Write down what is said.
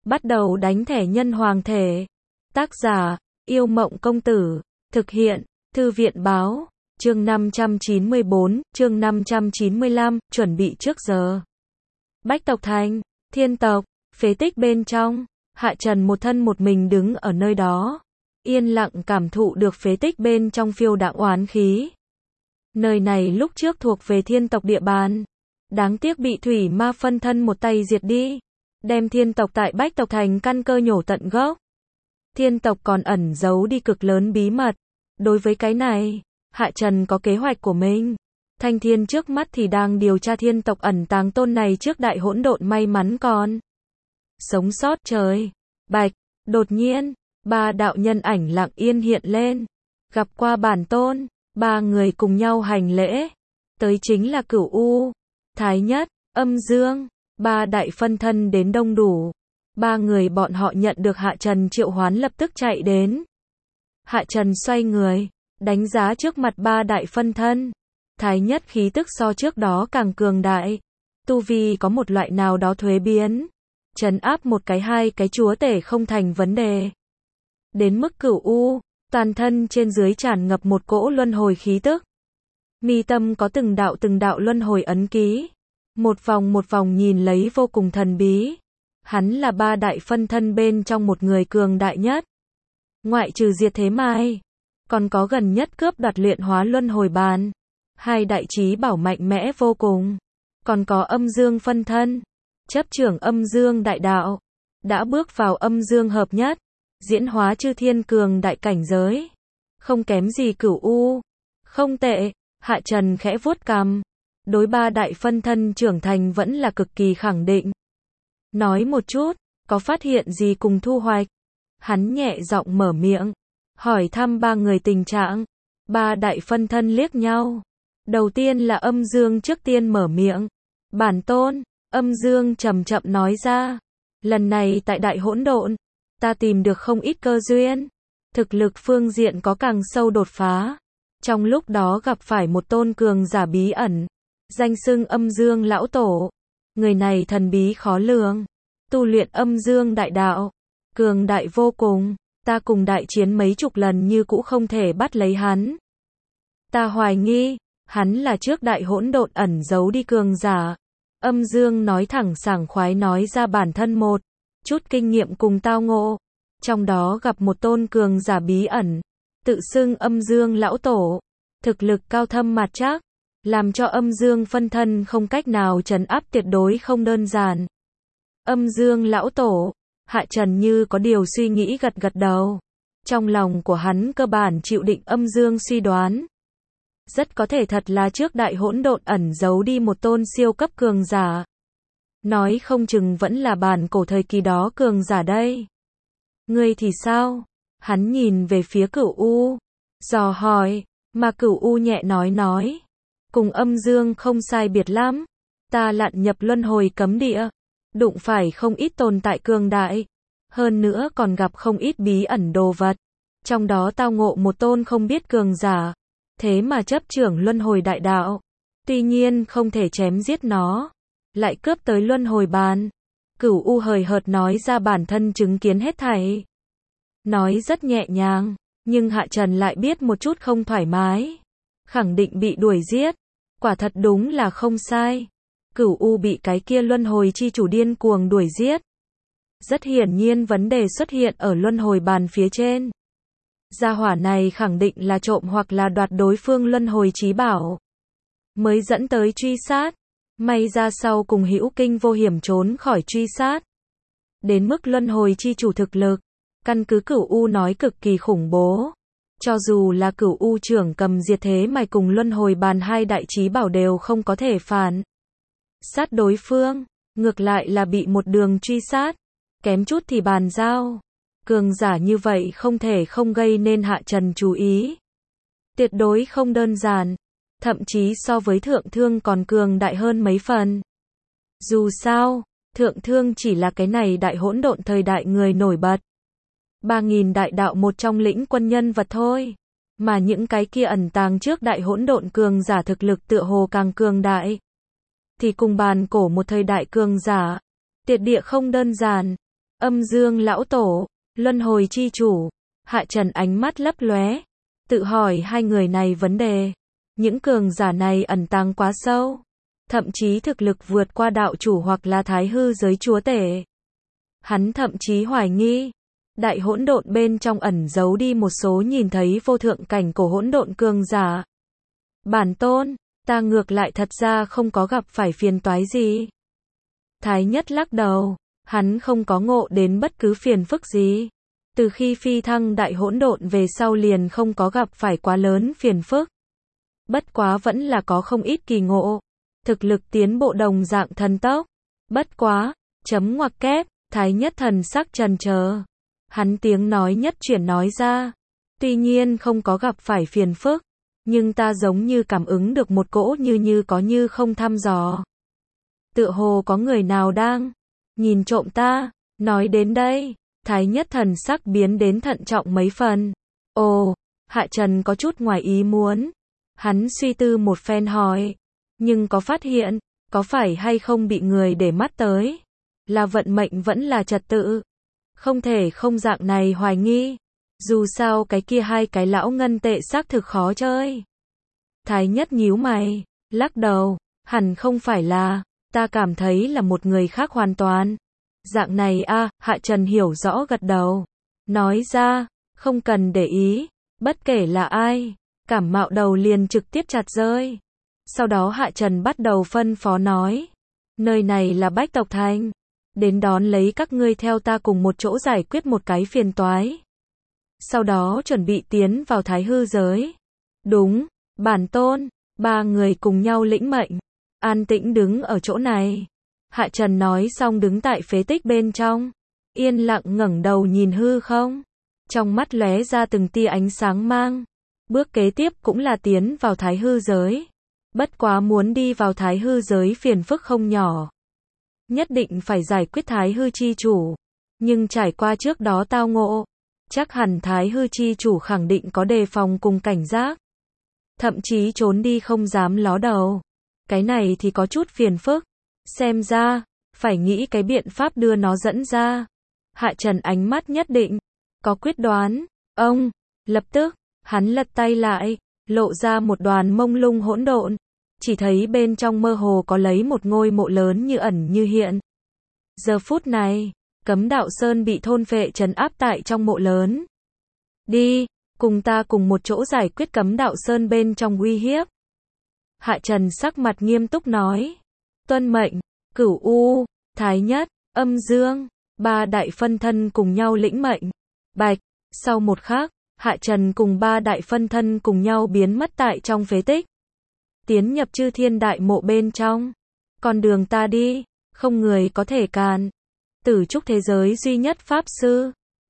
Bắt đầu đánh thẻ nhân hoàng thể. Tác giả, Yêu Mộng Công Tử. Thực hiện, Thư viện Báo. Chương 594, chương 595, chuẩn bị trước giờ. Bách Tộc Thành, Thiên Tộc, phế tích bên trong, Hạ Trần một thân một mình đứng ở nơi đó, yên lặng cảm thụ được phế tích bên trong phiêu đãng oán khí. Nơi này lúc trước thuộc về Thiên Tộc địa bàn, đáng tiếc bị Thủy Ma phân thân một tay diệt đi, đem Thiên Tộc tại Bách Tộc Thành căn cơ nhổ tận gốc. Thiên Tộc còn ẩn giấu đi cực lớn bí mật. Đối với cái này, Hạ Trần có kế hoạch của mình. Thanh Thiên trước mắt thì đang điều tra Thiên Tộc ẩn tàng tôn này trước đại hỗn độn, may mắn còn sống sót. Trời bạch, đột nhiên, ba đạo nhân ảnh lặng yên hiện lên, gặp qua bản tôn. Ba người cùng nhau hành lễ. Tới chính là Cửu U, Thái Nhất, Âm Dương, ba đại phân thân đến đông đủ. Ba người bọn họ nhận được Hạ Trần triệu hoán lập tức chạy đến. Hạ Trần xoay người, đánh giá trước mặt ba đại phân thân. Thái Nhất khí tức so trước đó càng cường đại, tu vi có một loại nào đó thuế biến, trấn áp một cái hai cái chúa tể không thành vấn đề. Đến mức Cửu U, toàn thân trên dưới tràn ngập một cỗ luân hồi khí tức. Mi tâm có từng đạo luân hồi ấn ký, một vòng nhìn lấy vô cùng thần bí. Hắn là ba đại phân thân bên trong một người cường đại nhất. Ngoại trừ Diệt Thế Mai, còn có gần nhất cướp đoạt luyện hóa luân hồi bàn, hai đại chí bảo mạnh mẽ vô cùng. Còn có Âm Dương phân thân, chấp trưởng Âm Dương đại đạo, đã bước vào Âm Dương hợp nhất, diễn hóa chư thiên cường đại cảnh giới, không kém gì Cửu U. Không tệ. Hạ Trần khẽ vuốt cằm, đối ba đại phân thân trưởng thành vẫn là cực kỳ khẳng định. Nói một chút, có phát hiện gì cùng thu hoạch? Hắn nhẹ giọng mở miệng, hỏi thăm ba người tình trạng. Ba đại phân thân liếc nhau. Đầu tiên là Âm Dương trước tiên mở miệng. Bản tôn. Âm Dương chậm chậm nói ra, lần này tại đại hỗn độn, ta tìm được không ít cơ duyên, thực lực phương diện có càng sâu đột phá. Trong lúc đó gặp phải một tôn cường giả bí ẩn, danh xưng Âm Dương lão tổ. Người này thần bí khó lường, tu luyện Âm Dương đại đạo, cường đại vô cùng. Ta cùng đại chiến mấy chục lần như cũ không thể bắt lấy hắn. Ta hoài nghi, hắn là trước đại hỗn độn ẩn giấu đi cường giả. Âm Dương nói thẳng sảng khoái nói ra bản thân một chút kinh nghiệm cùng tao ngộ. Trong đó gặp một tôn cường giả bí ẩn, tự xưng Âm Dương lão tổ, thực lực cao thâm mạt trác, làm cho Âm Dương phân thân không cách nào trấn áp, tuyệt đối không đơn giản. Âm Dương lão tổ. Hạ Trần như có điều suy nghĩ gật gật đầu. Trong lòng của hắn cơ bản chịu định Âm Dương suy đoán. Rất có thể thật là trước đại hỗn độn ẩn giấu đi một tôn siêu cấp cường giả. Nói không chừng vẫn là bản cổ thời kỳ đó cường giả đây. Ngươi thì sao? Hắn nhìn về phía Cửu U, dò hỏi, mà Cửu U nhẹ nói. Cùng Âm Dương không sai biệt lắm. Ta lặn nhập luân hồi cấm địa, đụng phải không ít tồn tại cường đại, hơn nữa còn gặp không ít bí ẩn đồ vật. Trong đó tao ngộ một tôn không biết cường giả, thế mà chấp trưởng luân hồi đại đạo. Tuy nhiên không thể chém giết nó, lại cướp tới luân hồi bàn. Cửu U hời hợt nói ra bản thân chứng kiến hết thảy. Nói rất nhẹ nhàng, nhưng Hạ Trần lại biết một chút không thoải mái. Khẳng định bị đuổi giết. Quả thật đúng là không sai. Cửu U bị cái kia luân hồi chi chủ điên cuồng đuổi giết. Rất hiển nhiên vấn đề xuất hiện ở luân hồi bàn phía trên. Gia hỏa này khẳng định là trộm hoặc là đoạt đối phương luân hồi chí bảo, mới dẫn tới truy sát. May ra sau cùng hữu kinh vô hiểm trốn khỏi truy sát. Đến mức luân hồi chi chủ thực lực, căn cứ Cửu U nói cực kỳ khủng bố. Cho dù là Cửu U trưởng cầm Diệt Thế Mai cùng luân hồi bàn hai đại chí bảo đều không có thể phản sát đối phương, ngược lại là bị một đường truy sát, kém chút thì bàn giao. Cường giả như vậy không thể không gây nên Hạ Trần chú ý. Tuyệt đối không đơn giản, thậm chí so với Thượng Thương còn cường đại hơn mấy phần. Dù sao, Thượng Thương chỉ là cái này đại hỗn độn thời đại người nổi bật. 3000 đại đạo một trong lĩnh quân nhân vật thôi. Mà những cái kia ẩn tàng trước đại hỗn độn cường giả thực lực tựa hồ càng cường đại. Thì cùng bàn cổ một thời đại cường giả, tiệt địa không đơn giản. Âm dương lão tổ, luân hồi chi chủ. Hạ Trần ánh mắt lấp lóe, tự hỏi hai người này vấn đề. Những cường giả này ẩn tàng quá sâu, thậm chí thực lực vượt qua đạo chủ hoặc là thái hư giới chúa tể. Hắn thậm chí hoài nghi, đại hỗn độn bên trong ẩn giấu đi một số nhìn thấy vô thượng cảnh của hỗn độn cường giả. Bản tôn, ta ngược lại thật ra không có gặp phải phiền toái gì. Thái Nhất lắc đầu, hắn không có ngộ đến bất cứ phiền phức gì. Từ khi phi thăng đại hỗn độn về sau liền không có gặp phải quá lớn phiền phức. Bất quá vẫn là có không ít kỳ ngộ. Thực lực tiến bộ đồng dạng thần tốc. Bất quá, chấm ngoặc kép, Thái Nhất thần sắc trần chờ. Hắn tiếng nói nhất chuyển nói ra. Tuy nhiên không có gặp phải phiền phức, nhưng ta giống như cảm ứng được một cỗ như có như không thăm dò. Tựa hồ có người nào đang nhìn trộm ta. Nói đến đây, Thái Nhất thần sắc biến đến thận trọng mấy phần. Ồ, Hạ Trần có chút ngoài ý muốn. Hắn suy tư một phen hỏi, nhưng có phát hiện, có phải hay không bị người để mắt tới? Là vận mệnh vẫn là trật tự? Không thể không dạng này hoài nghi. Dù sao cái kia hai cái lão ngân tệ xác thực khó chơi. Thái Nhất nhíu mày, lắc đầu, hẳn không phải là, ta cảm thấy là một người khác hoàn toàn. Dạng này a, Hạ Trần hiểu rõ gật đầu. Nói ra, không cần để ý, bất kể là ai, cảm mạo đầu liền trực tiếp chặt rơi. Sau đó Hạ Trần bắt đầu phân phó nói, nơi này là Bách Tộc Thành, đến đón lấy các ngươi theo ta cùng một chỗ giải quyết một cái phiền toái. Sau đó chuẩn bị tiến vào thái hư giới. Đúng, bản tôn, ba người cùng nhau lĩnh mệnh, an tĩnh đứng ở chỗ này. Hạ Trần nói xong đứng tại phế tích bên trong, yên lặng ngẩng đầu nhìn hư không, trong mắt lóe ra từng tia ánh sáng mang. Bước kế tiếp cũng là tiến vào thái hư giới. Bất quá muốn đi vào thái hư giới phiền phức không nhỏ. Nhất định phải giải quyết thái hư chi chủ. Nhưng trải qua trước đó tao ngộ, chắc hẳn thái hư chi chủ khẳng định có đề phòng cùng cảnh giác. Thậm chí trốn đi không dám ló đầu. Cái này thì có chút phiền phức. Xem ra, phải nghĩ cái biện pháp đưa nó dẫn ra. Hạ Trần ánh mắt nhất định, có quyết đoán. Ông, lập tức, hắn lật tay lại, lộ ra một đoàn mông lung hỗn độn. Chỉ thấy bên trong mơ hồ có lấy một ngôi mộ lớn như ẩn như hiện. Giờ phút này, Cấm Đạo Sơn bị thôn phệ trấn áp tại trong mộ lớn. Đi, cùng ta cùng một chỗ giải quyết Cấm Đạo Sơn bên trong uy hiếp. Hạ Trần sắc mặt nghiêm túc nói. Tuân mệnh, Cửu U, Thái Nhất, Âm Dương, ba đại phân thân cùng nhau lĩnh mệnh. Bạch, sau một khắc, Hạ Trần cùng ba đại phân thân cùng nhau biến mất tại trong phế tích. Tiến nhập Chư Thiên Đại Mộ bên trong. Con đường ta đi, không người có thể cản. Tử trúc thế giới duy nhất pháp sư,